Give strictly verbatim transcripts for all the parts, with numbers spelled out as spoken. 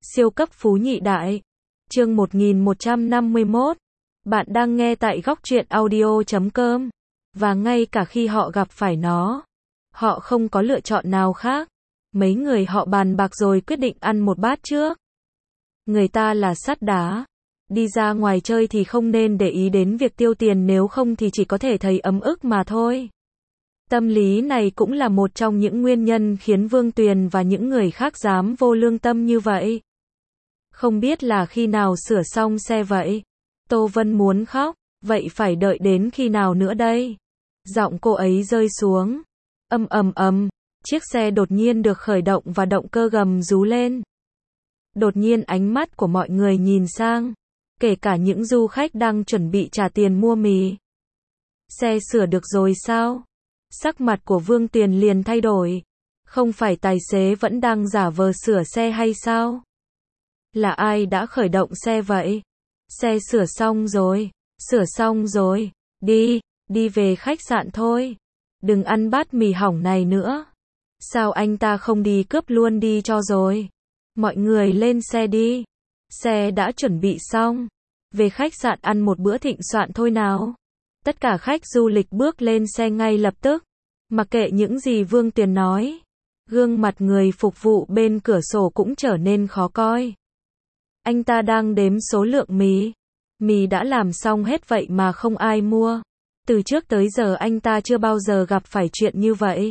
Siêu cấp phú nhị đại. Chương một nghìn một trăm năm mươi mốt. Bạn đang nghe tại góc truyện audio chấm com. Và ngay cả khi họ gặp phải nó, họ không có lựa chọn nào khác. Mấy người họ bàn bạc rồi quyết định ăn một bát trước. Người ta là sắt đá. Đi ra ngoài chơi thì không nên để ý đến việc tiêu tiền, nếu không thì chỉ có thể thấy ấm ức mà thôi. Tâm lý này cũng là một trong những nguyên nhân khiến Vương Tuyền và những người khác dám vô lương tâm như vậy. Không biết là khi nào sửa xong xe vậy? Tô Vân muốn khóc, vậy phải đợi đến khi nào nữa đây? Giọng cô ấy rơi xuống. Ầm ầm ầm, chiếc xe đột nhiên được khởi động và động cơ gầm rú lên. Đột nhiên ánh mắt của mọi người nhìn sang, kể cả những du khách đang chuẩn bị trả tiền mua mì. Xe sửa được rồi sao? Sắc mặt của Vương Tuyền liền thay đổi. Không phải tài xế vẫn đang giả vờ sửa xe hay sao? Là ai đã khởi động xe vậy? Xe sửa xong rồi, sửa xong rồi, đi, đi về khách sạn thôi. Đừng ăn bát mì hỏng này nữa. Sao anh ta không đi cướp luôn đi cho rồi? Mọi người lên xe đi. Xe đã chuẩn bị xong. Về khách sạn ăn một bữa thịnh soạn thôi nào. Tất cả khách du lịch bước lên xe ngay lập tức. Mặc kệ những gì Vương Tuyền nói, gương mặt người phục vụ bên cửa sổ cũng trở nên khó coi. Anh ta đang đếm số lượng mì. Mì đã làm xong hết vậy mà không ai mua. Từ trước tới giờ anh ta chưa bao giờ gặp phải chuyện như vậy.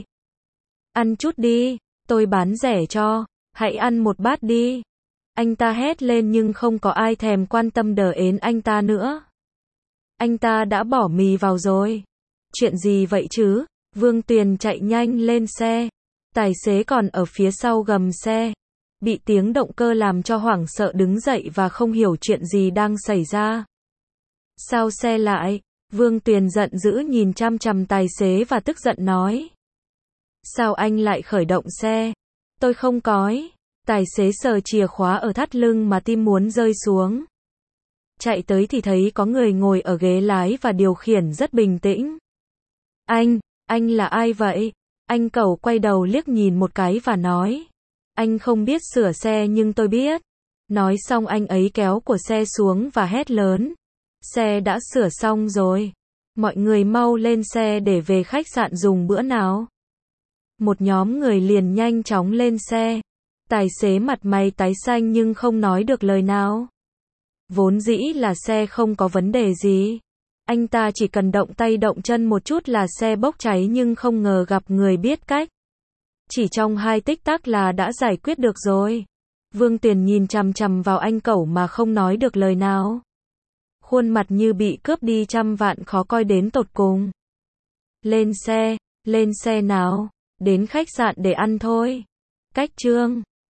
Ăn chút đi, tôi bán rẻ cho, hãy ăn một bát đi. Anh ta hét lên nhưng không có ai thèm quan tâm đờ ến anh ta nữa. Anh ta đã bỏ mì vào rồi. Chuyện gì vậy chứ? Vương Tuyền chạy nhanh lên xe. Tài xế còn ở phía sau gầm xe. Bị tiếng động cơ làm cho hoảng sợ đứng dậy và không hiểu chuyện gì đang xảy ra. Sao xe lại? Vương Tuyền giận dữ nhìn chăm chăm tài xế và tức giận nói. Sao anh lại khởi động xe? Tôi không cói. Tài xế sờ chìa khóa ở thắt lưng mà tim muốn rơi xuống. Chạy tới thì thấy có người ngồi ở ghế lái và điều khiển rất bình tĩnh. Anh, anh là ai vậy? Anh cẩu quay đầu liếc nhìn một cái và nói. Anh không biết sửa xe nhưng tôi biết. Nói xong anh ấy kéo của xe xuống và hét lớn. Xe đã sửa xong rồi. Mọi người mau lên xe để về khách sạn dùng bữa nào. Một nhóm người liền nhanh chóng lên xe. Tài xế mặt mày tái xanh nhưng không nói được lời nào. Vốn dĩ là xe không có vấn đề gì. Anh ta chỉ cần động tay động chân một chút là xe bốc cháy, nhưng không ngờ gặp người biết cách. Chỉ trong hai tích tắc là đã giải quyết được rồi. Vương Tuyền nhìn chằm chằm vào anh cẩu mà không nói được lời nào. Khuôn mặt như bị cướp đi trăm vạn, khó coi đến tột cùng. Lên xe, lên xe nào, đến khách sạn để ăn thôi. Cách chương